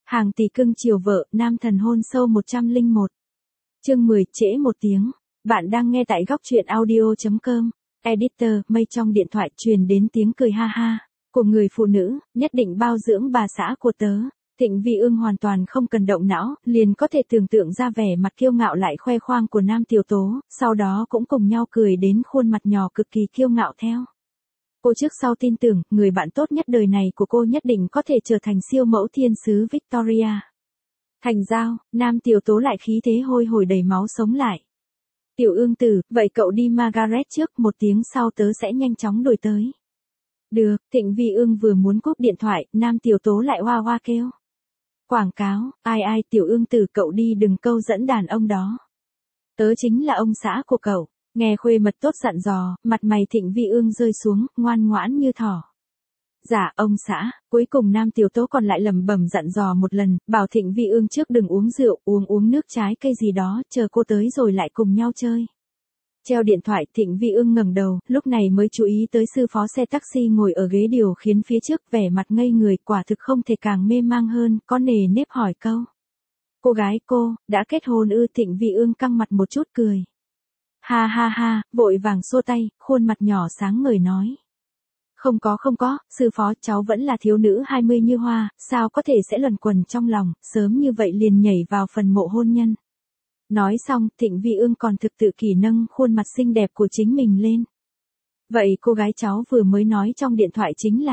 Hàng tỷ cưng chiều vợ, nam thần hôn sâu 101. Chương 10, trễ một tiếng. Bạn đang nghe tại góc truyện audio.com. Editor, mây trong điện thoại truyền đến tiếng cười ha ha của người phụ nữ, nhất định bao dưỡng bà xã của tớ. Thịnh Vi Ương hoàn toàn không cần động não, liền có thể tưởng tượng ra vẻ mặt kiêu ngạo lại khoe khoang của Nam Tiểu Tố, sau đó cũng cùng nhau cười đến khuôn mặt nhỏ cực kỳ kiêu ngạo theo. Cô trước sau tin tưởng, người bạn tốt nhất đời này của cô nhất định có thể trở thành siêu mẫu thiên sứ Victoria. Thành giao, Nam Tiểu Tố lại khí thế hôi hổi đầy máu sống lại. Tiểu Ương tử, vậy cậu đi Margaret trước, một tiếng sau tớ sẽ nhanh chóng đuổi tới. Được, Thịnh Vi Ương vừa muốn cúp điện thoại, Nam Tiểu Tố lại hoa hoa kêu. Quảng cáo, ai Tiểu Ương tử cậu đi đừng câu dẫn đàn ông đó. Tớ chính là ông xã của cậu. Nghe khuê mật tốt dặn dò, mặt mày Thịnh Vi Ương rơi xuống, ngoan ngoãn như thỏ. Dạ, ông xã, cuối cùng Nam Tiểu Tố còn lại lẩm bẩm dặn dò một lần, bảo Thịnh Vi Ương trước đừng uống rượu, uống nước trái cây gì đó, chờ cô tới rồi lại cùng nhau chơi. Treo điện thoại, Thịnh Vi Ương ngẩng đầu, lúc này mới chú ý tới sư phó xe taxi ngồi ở ghế điều khiển phía trước, vẻ mặt ngây người, quả thực không thể càng mê mang hơn, có nề nếp hỏi câu. Cô gái cô, đã kết hôn ư? Thịnh Vi Ương căng mặt một chút cười. Ha ha ha, vội vàng xua tay, khuôn mặt nhỏ sáng ngời nói. Không có, sư phó, cháu vẫn là thiếu nữ 20 như hoa, sao có thể sẽ luẩn quẩn trong lòng, sớm như vậy liền nhảy vào phần mộ hôn nhân. Nói xong, Thịnh Vi Ương còn thực tự kỷ nâng khuôn mặt xinh đẹp của chính mình lên. Vậy cô gái cháu vừa mới nói trong điện thoại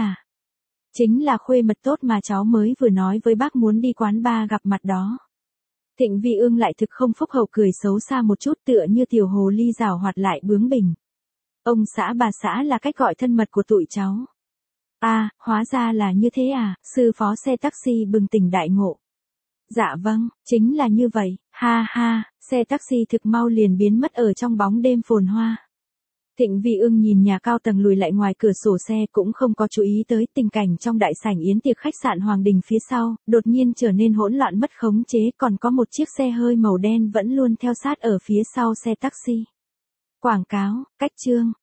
chính là khuê mật tốt mà cháu mới vừa nói với bác muốn đi quán bar gặp mặt đó. Thịnh Vi Ương lại thực không phúc hậu cười xấu xa một chút tựa như tiểu hồ ly rào hoạt lại bướng bỉnh. Ông xã bà xã là cách gọi thân mật của tụi cháu. À, hóa ra là như thế à, sư phó xe taxi bừng tỉnh đại ngộ. Dạ vâng, chính là như vậy, ha ha, xe taxi thực mau liền biến mất ở trong bóng đêm phồn hoa. Thịnh Vi Ương nhìn nhà cao tầng lùi lại ngoài cửa sổ xe cũng không có chú ý tới tình cảnh trong đại sảnh yến tiệc khách sạn Hoàng Đình phía sau, đột nhiên trở nên hỗn loạn mất khống chế, còn có một chiếc xe hơi màu đen vẫn luôn theo sát ở phía sau xe taxi. Quảng cáo, cách chương,